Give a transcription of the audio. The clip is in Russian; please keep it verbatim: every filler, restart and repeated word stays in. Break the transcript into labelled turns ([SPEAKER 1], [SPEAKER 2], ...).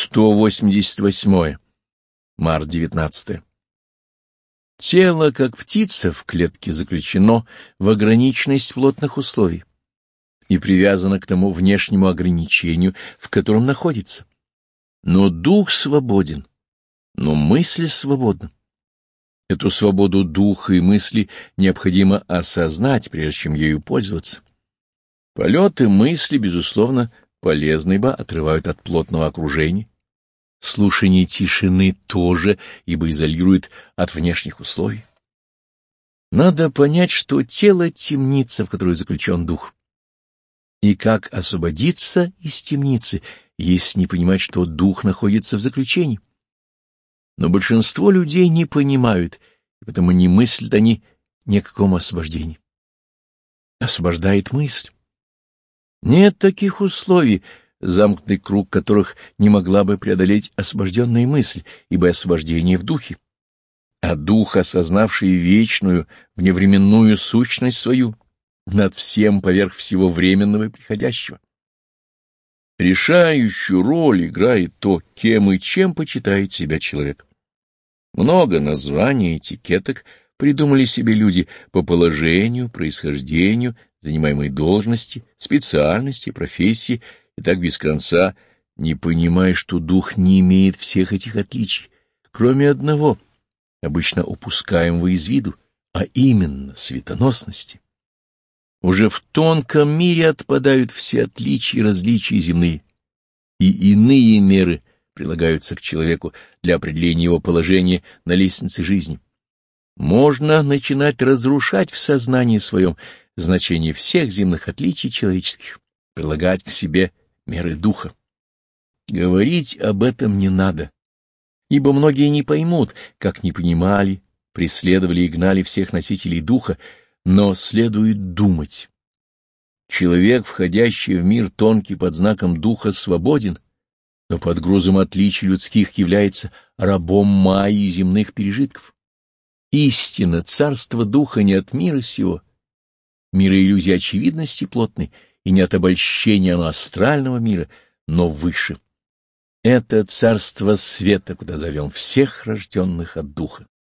[SPEAKER 1] сто восемьдесят восьмое. Март девятнадцатое. Тело, как птица в клетке, заключено в ограниченность плотных условий и привязано к тому внешнему ограничению, в котором находится. Но дух свободен, но мысль свободна. Эту свободу духа и мысли необходимо осознать, прежде чем ею пользоваться. Полеты мысли, безусловно, полезны, ибо отрывают от плотного окружения. Слушание тишины тоже, ибо изолирует от внешних условий. Надо понять, что тело — темница, в которой заключен дух. И как освободиться из темницы, если не понимать, что дух находится в заключении? Но большинство людей не понимают, и потому не мыслят они ни о каком освобождении. Освобождает мысль. Нет таких условий, замкнутый круг которых не могла бы преодолеть освобожденная мысль, ибо освобождение в духе. А дух, осознавший вечную, вневременную сущность свою, над всем поверх всего временного и приходящего. Решающую роль играет то, кем и чем почитает себя человек. Много названий, этикеток придумали себе люди по положению, происхождению, занимаемой должности, специальности, профессии, и так без конца, не понимая, что дух не имеет всех этих отличий, кроме одного, обычно упускаемого из виду, а именно светоносности. Уже в тонком мире отпадают все отличия и различия земные, и иные меры прилагаются к человеку для определения его положения на лестнице жизни. Можно начинать разрушать в сознании своем значение всех земных отличий человеческих, прилагать к себе меры духа. Говорить об этом не надо, ибо многие не поймут, как не понимали, преследовали и гнали всех носителей духа, но следует думать. Человек, входящий в мир тонкий под знаком духа, свободен, но под грузом отличий людских является рабом майи земных пережитков. Истина, царство духа не от мира сего, мира иллюзии очевидности плотной, и не от обольщения оно астрального мира, но выше. Это царство света, куда зовем всех рожденных от духа.